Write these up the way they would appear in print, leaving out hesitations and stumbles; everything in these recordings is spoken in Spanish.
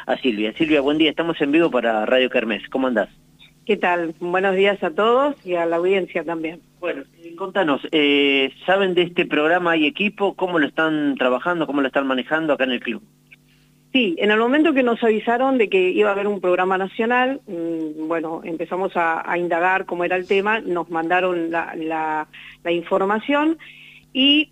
a Silvia. Silvia, buen día, estamos en vivo para Radio Kermés. ¿Cómo andás? ¿Qué tal? Buenos días a todos y a la audiencia también. Bueno, contanos, ¿saben de este programa? ¿Hay equipo? ¿Cómo lo están trabajando? ¿Cómo lo están manejando acá en el club? Sí, en el momento que nos avisaron de que iba a haber un programa nacional, bueno, empezamos a indagar cómo era el tema, nos mandaron la información y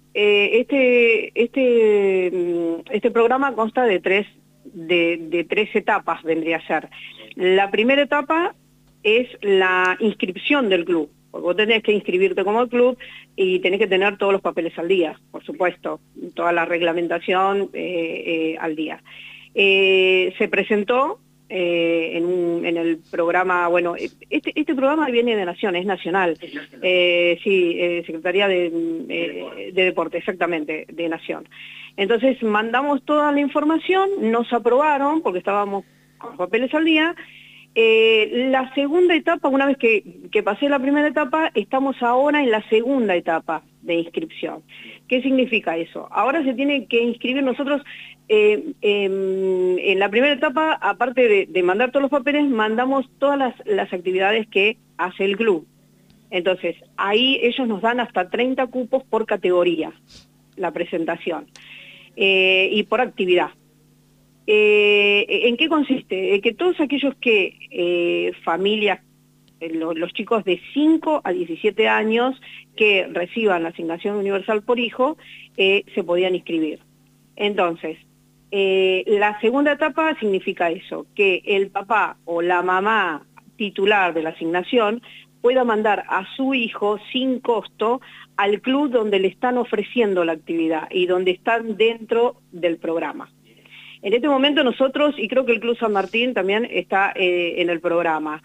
este programa consta de tres etapas, vendría a ser. La primera etapa es la inscripción del club, porque vos tenés que inscribirte como club y tenés que tener todos los papeles al día, por supuesto, toda la reglamentación al día. Se presentó en el programa, bueno, este programa viene de Nación, es nacional, Secretaría de Deporte, exactamente, de Nación. Entonces mandamos toda la información, nos aprobaron, porque estábamos con papeles al día. La segunda etapa, una vez que pasé la primera etapa, estamos ahora en la segunda etapa de inscripción. ¿Qué significa eso? Ahora se tiene que inscribir nosotros, en la primera etapa, aparte de mandar todos los papeles, mandamos todas las actividades que hace el club. Entonces, ahí ellos nos dan hasta 30 cupos por categoría, la presentación, y por actividad. ¿En qué consiste? Que todos aquellos familias, los chicos de 5 a 17 años que reciban la asignación universal por hijo, se podían inscribir. Entonces, la segunda etapa significa eso, que el papá o la mamá titular de la asignación pueda mandar a su hijo sin costo al club donde le están ofreciendo la actividad y donde están dentro del programa. En este momento nosotros, y creo que el Club San Martín también está en el programa,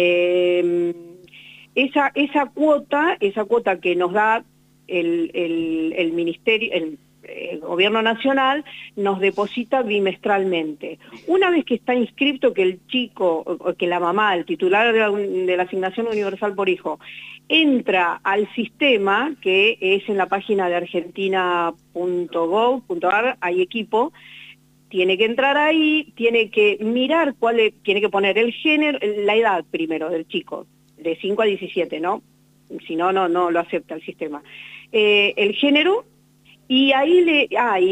esa cuota que nos da el Ministerio, el Gobierno Nacional, nos deposita bimestralmente. Una vez que está inscripto, que el chico, o que la mamá, el titular de la asignación universal por hijo, entra al sistema, que es en la página de argentina.gov.ar, hay equipo, tiene que entrar ahí, tiene que mirar tiene que poner el género, la edad primero del chico, de 5 a 17, ¿no? Si no, no lo acepta el sistema. El género, y ahí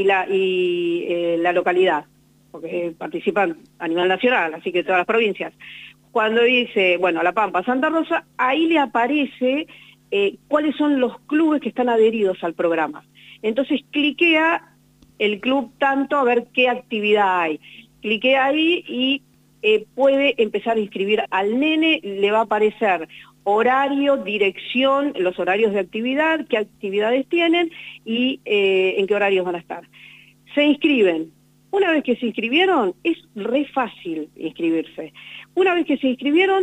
la localidad, porque participan a nivel nacional, así que todas las provincias. Cuando dice, bueno, La Pampa, Santa Rosa, ahí le aparece cuáles son los clubes que están adheridos al programa. Entonces cliquea el club tanto a ver qué actividad hay. Clique ahí y puede empezar a inscribir al nene, le va a aparecer horario, dirección, los horarios de actividad, qué actividades tienen y en qué horarios van a estar. Se inscriben. Una vez que se inscribieron, es re fácil inscribirse. Una vez que se inscribieron,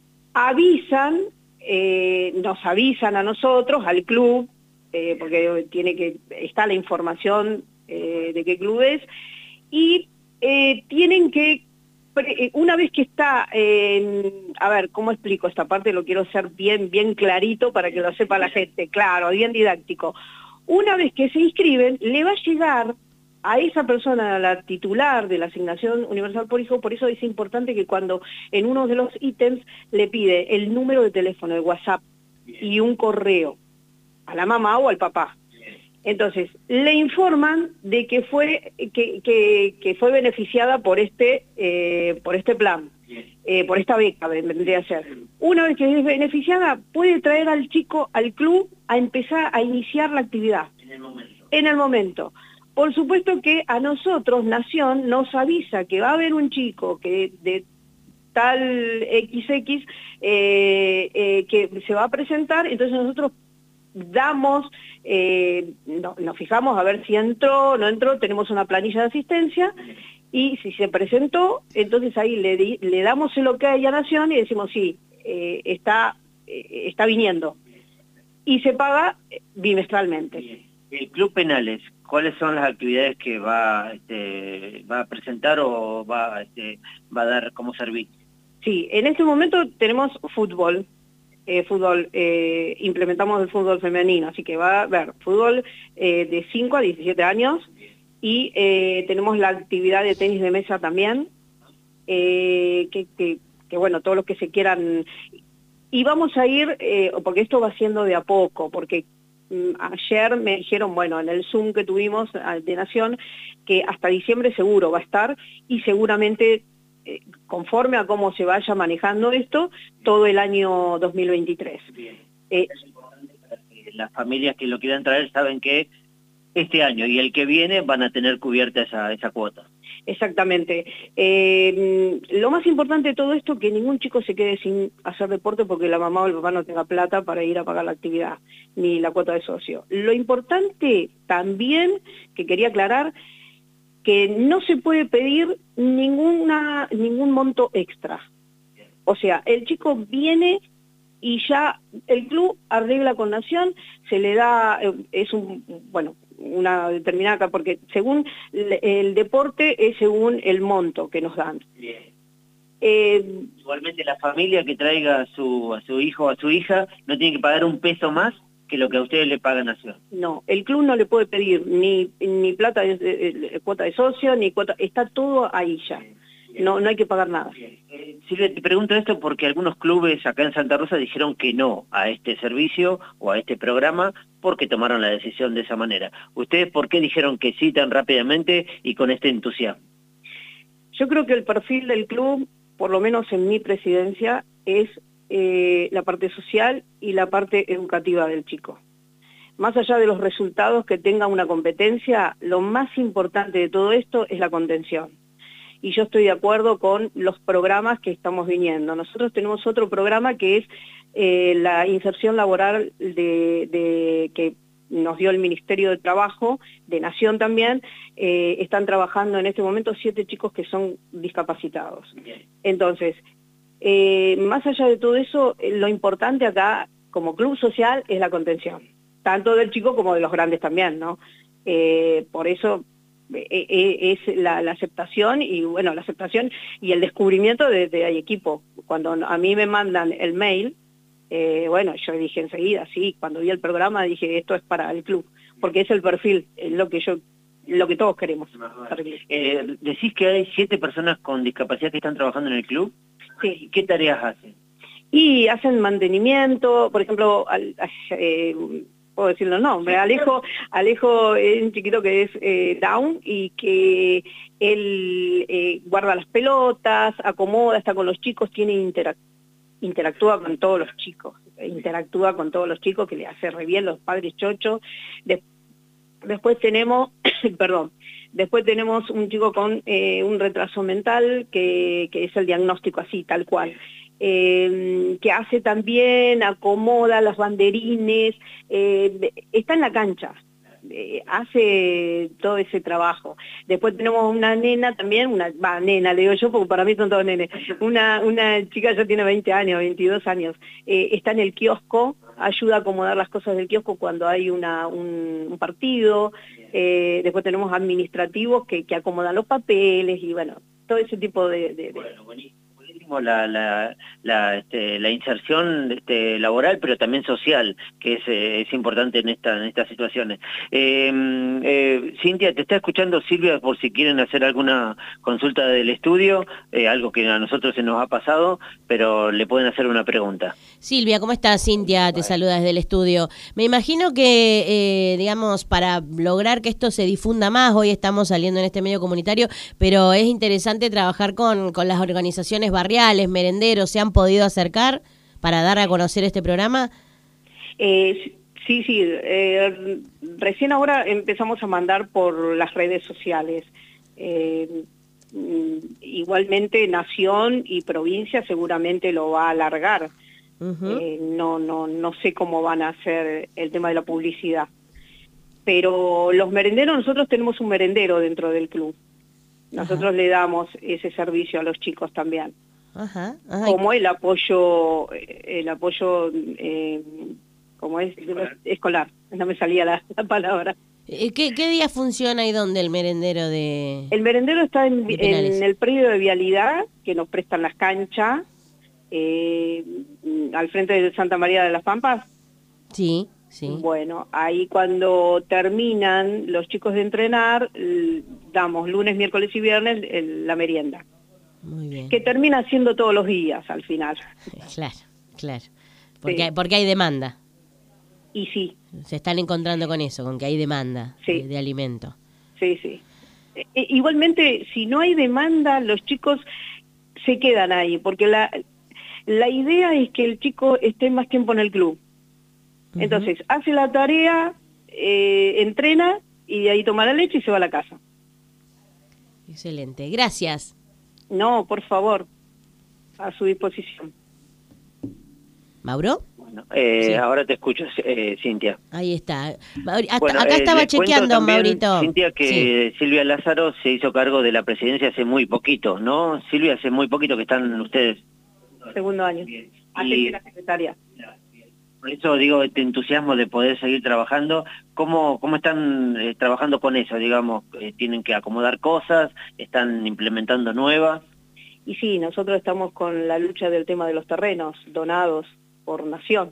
nos avisan a nosotros, al club, porque está la información de qué club es, y tienen que, una vez que está, a ver, ¿cómo explico esta parte? Lo quiero hacer bien clarito para que lo sepa la gente, claro, bien didáctico. Una vez que se inscriben, le va a llegar a esa persona, a la titular de la asignación universal por hijo, por eso es importante que cuando en uno de los ítems le pide el número de teléfono, de WhatsApp, y un correo, a la mamá o al papá. Entonces, le informan de que fue beneficiada por este plan, por esta beca, vendría a ser. Una vez que es beneficiada, puede traer al chico al club a empezar a iniciar la actividad. En el momento. Por supuesto que a nosotros, Nación, nos avisa que va a haber un chico que de tal XX que se va a presentar, entonces nosotros nos fijamos a ver si entró, no entró, tenemos una planilla de asistencia y si se presentó, entonces ahí le damos el ok a Nación y decimos sí, está viniendo y se paga bimestralmente. El Club Penales, ¿cuáles son las actividades que va a presentar o va a dar como servicio? Sí, en este momento tenemos fútbol. Implementamos el fútbol femenino, así que va a haber fútbol de 5 a 17 años y tenemos la actividad de tenis de mesa también, que bueno, todos los que se quieran. Y vamos a ir, porque esto va siendo de a poco, porque ayer me dijeron, bueno, en el Zoom que tuvimos de Nación, que hasta diciembre seguro va a estar, y seguramente, conforme a cómo se vaya manejando esto, todo el año 2023. Bien. Es importante para que las familias que lo quieran traer saben que este año y el que viene van a tener cubierta esa cuota. Exactamente. Lo más importante de todo esto es que ningún chico se quede sin hacer deporte porque la mamá o el papá no tenga plata para ir a pagar la actividad, ni la cuota de socio. Lo importante también, que quería aclarar, que no se puede pedir ningún monto extra. O sea, el chico viene y ya el club arregla con Nación, se le da, una determinada, porque según el deporte es según el monto que nos dan. Bien. Igualmente la familia que traiga a su hijo o a su hija no tiene que pagar un peso más que lo que a ustedes le paga Nación. No, el club no le puede pedir ni plata de cuota de socio, ni cuota, está todo ahí ya. No hay que pagar nada. Silvia, te pregunto esto porque algunos clubes acá en Santa Rosa dijeron que no a este servicio o a este programa porque tomaron la decisión de esa manera. ¿Ustedes por qué dijeron que sí tan rápidamente y con este entusiasmo? Yo creo que el perfil del club, por lo menos en mi presidencia, es la parte social y la parte educativa del chico. Más allá de los resultados que tenga una competencia, lo más importante de todo esto es la contención. Y yo estoy de acuerdo con los programas que estamos viniendo. Nosotros tenemos otro programa que es la inserción laboral que nos dio el Ministerio de Trabajo, de Nación también. Están trabajando en este momento 7 chicos que son discapacitados. Entonces, más allá de todo eso, lo importante acá, como club social, es la contención. Tanto del chico como de los grandes también, ¿no? Por eso es la aceptación y bueno, la aceptación y el descubrimiento de hay equipo. Cuando a mí me mandan el mail, bueno, yo dije enseguida, sí, cuando vi el programa dije esto es para el club, porque es el perfil, es lo que todos queremos. Decís que hay 7 personas con discapacidad que están trabajando en el club. Sí. ¿Qué tareas hacen? Y hacen mantenimiento, por ejemplo, puedo decir los nombres, Alejo es un chiquito que es Down y que él guarda las pelotas, acomoda, está con los chicos, interactúa con todos los chicos, que le hace re bien los padres chochos. Después tenemos, después tenemos un chico con un retraso mental que es el diagnóstico así, tal cual. Que hace también, acomoda los banderines, está en la cancha, hace todo ese trabajo. Después tenemos una nena también, nena le digo yo porque para mí son todos nenes, una chica ya tiene 20 años, 22 años, está en el kiosco, ayuda a acomodar las cosas del kiosco cuando hay un partido. Después tenemos administrativos que acomodan los papeles y bueno, todo ese tipo de... Bueno, buenísimo. La inserción laboral, pero también social, que es importante en estas situaciones. Cintia, te está escuchando Silvia por si quieren hacer alguna consulta del estudio, algo que a nosotros se nos ha pasado, pero le pueden hacer una pregunta. Silvia, ¿cómo estás? Cintia te saluda desde el estudio. Me imagino que, digamos, para lograr que esto se difunda más, hoy estamos saliendo en este medio comunitario, pero es interesante trabajar con las organizaciones barriales, merenderos. ¿Se han podido acercar para dar a conocer este programa? Sí, recién ahora empezamos a mandar por las redes sociales. Igualmente Nación y provincia seguramente lo va a alargar. No sé cómo van a hacer el tema de la publicidad. Pero los merenderos, nosotros tenemos un merendero dentro del club. Nosotros le damos ese servicio a los chicos también. Como el apoyo como es escolar, no me salía la palabra. ¿Qué día funciona y dónde el merendero de...? El merendero está en el predio de Vialidad, que nos prestan las canchas, al frente de Santa María de las Pampas. Sí, sí. Bueno, ahí cuando terminan los chicos de entrenar, damos lunes, miércoles y viernes la merienda. Muy bien. que termina siendo todos los días al final. Claro, claro. Sí. Porque hay demanda. Y sí, Se están encontrando con eso, con que hay demanda Sí. de alimento. sí, sí. Igualmente, si no hay demanda, los chicos se quedan ahí, porque la idea es que el chico esté más tiempo en el club. Entonces, hace la tarea, entrena y de ahí toma la leche y se va a la casa. Excelente, gracias. No, por favor, a su disposición. ¿Mauro? Bueno, Sí. ahora te escucho, Cintia. Ahí está. Bueno, Acá estaba les cuento chequeando, también, Maurito. Cintia, Sí. que Silvia Lázaro se hizo cargo de la presidencia hace muy poquito, ¿no? Silvia, hace muy poquito que están ustedes. Segundo año. Hace Y- que la secretaria. Por eso digo, este entusiasmo de poder seguir trabajando. ¿Cómo están trabajando con eso? Digamos, ¿tienen que acomodar cosas? ¿Están implementando nuevas? Y sí, nosotros estamos con la lucha del tema de los terrenos donados por Nación.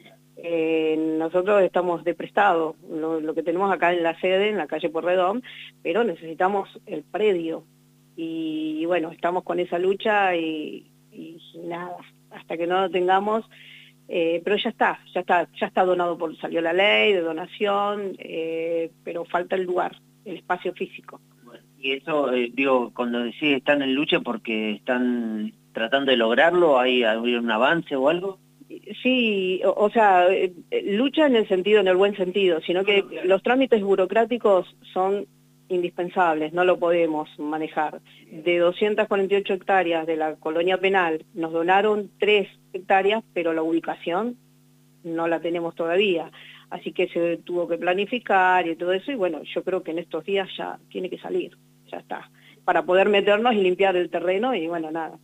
Nosotros estamos de prestado, lo que tenemos acá en la sede, en la calle Porredón, pero necesitamos el predio. Y bueno, estamos con esa lucha y nada, hasta que no lo tengamos, pero ya está donado, salió la ley de donación, pero falta el lugar, el espacio físico. Y eso, digo, cuando decís están en lucha porque están tratando de lograrlo, ¿hay un avance o algo? Sí, o sea, lucha en el buen sentido, sino que los trámites burocráticos son indispensables, no lo podemos manejar. De 248 hectáreas de la colonia penal, nos donaron 3 hectáreas, pero la ubicación no la tenemos todavía. Así que se tuvo que planificar y todo eso, y bueno, yo creo que en estos días ya tiene que salir, ya está, para poder meternos y limpiar el terreno, y bueno, nada.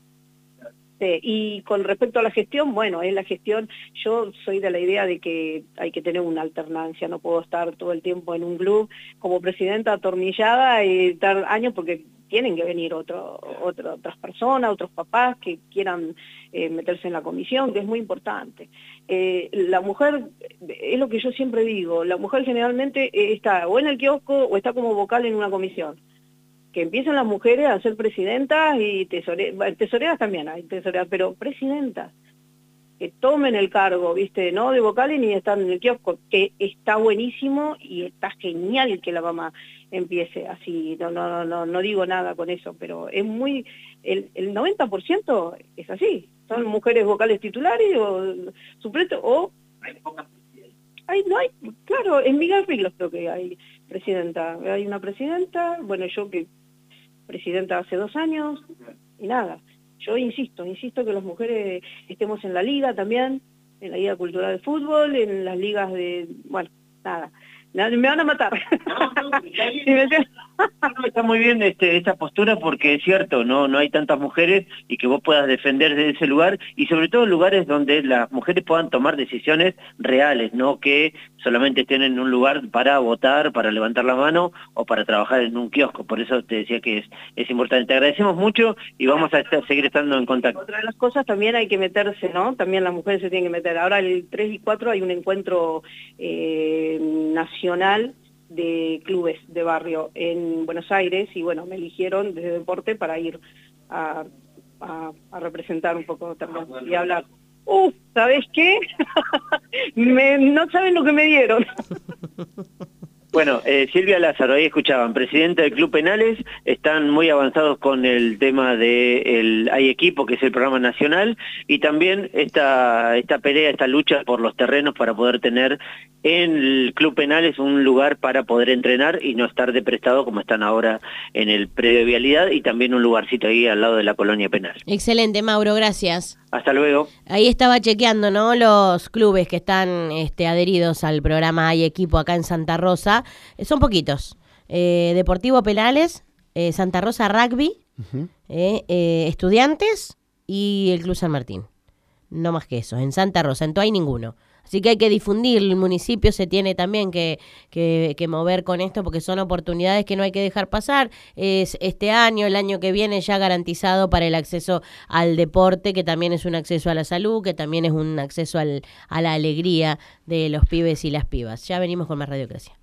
Y con respecto a la gestión, bueno, es la gestión, yo soy de la idea de que hay que tener una alternancia, no puedo estar todo el tiempo en un club como presidenta atornillada y estar años, porque tienen que venir otras personas, otros papás que quieran meterse en la comisión, que es muy importante. La mujer, es lo que yo siempre digo, la mujer generalmente está o en el kiosco o está como vocal en una comisión. Que empiecen las mujeres a ser presidentas y tesoreras también hay, tesoreras, pero presidentas, que tomen el cargo, ¿viste? No de vocales ni están en el kiosco, que está buenísimo y está genial que la mamá empiece así, no digo nada con eso, pero es muy, el 90% es así, son mujeres vocales titulares o suplentes, o no hay, claro, en Miguel Riglos creo que hay presidenta, hay una presidenta, bueno, yo que presidenta hace 2 años, y nada, yo insisto que las mujeres estemos en la liga también, en la Liga Cultural de Fútbol, en las ligas de, bueno, nada, me van a matar. No, está muy bien esta postura porque es cierto, no hay tantas mujeres y que vos puedas defender de ese lugar y sobre todo lugares donde las mujeres puedan tomar decisiones reales, no que solamente estén en un lugar para votar, para levantar la mano o para trabajar en un kiosco. Por eso te decía que es importante. Te agradecemos mucho y vamos a seguir estando en contacto. Otra de las cosas también hay que meterse, ¿no? También las mujeres se tienen que meter. Ahora el 3 y 4 hay un encuentro nacional de clubes de barrio en Buenos Aires y bueno, me eligieron desde deporte para ir a representar un poco también y hablar. ¿Sabes qué? No saben lo que me dieron. Bueno, Silvia Lázaro, ahí escuchaban, presidenta del Club Penales, están muy avanzados con el tema de Hay Equipo, que es el programa nacional, y también esta pelea, esta lucha por los terrenos para poder tener en el Club Penales un lugar para poder entrenar y no estar de prestado como están ahora en el predio de Vialidad, y también un lugarcito ahí al lado de la colonia penal. Excelente, Mauro, gracias. Hasta luego. Ahí estaba chequeando, ¿no? Los clubes que están adheridos al programa Hay Equipo acá en Santa Rosa. Son poquitos. Deportivo Penales, Santa Rosa Rugby, Estudiantes y el Club San Martín. No más que eso. En Santa Rosa, en todo hay ninguno. Así que hay que difundir, el municipio se tiene también que mover con esto porque son oportunidades que no hay que dejar pasar. Es este año, el año que viene ya garantizado para el acceso al deporte, que también es un acceso a la salud, que también es un acceso a la alegría de los pibes y las pibas. Ya venimos con más Radiocracia.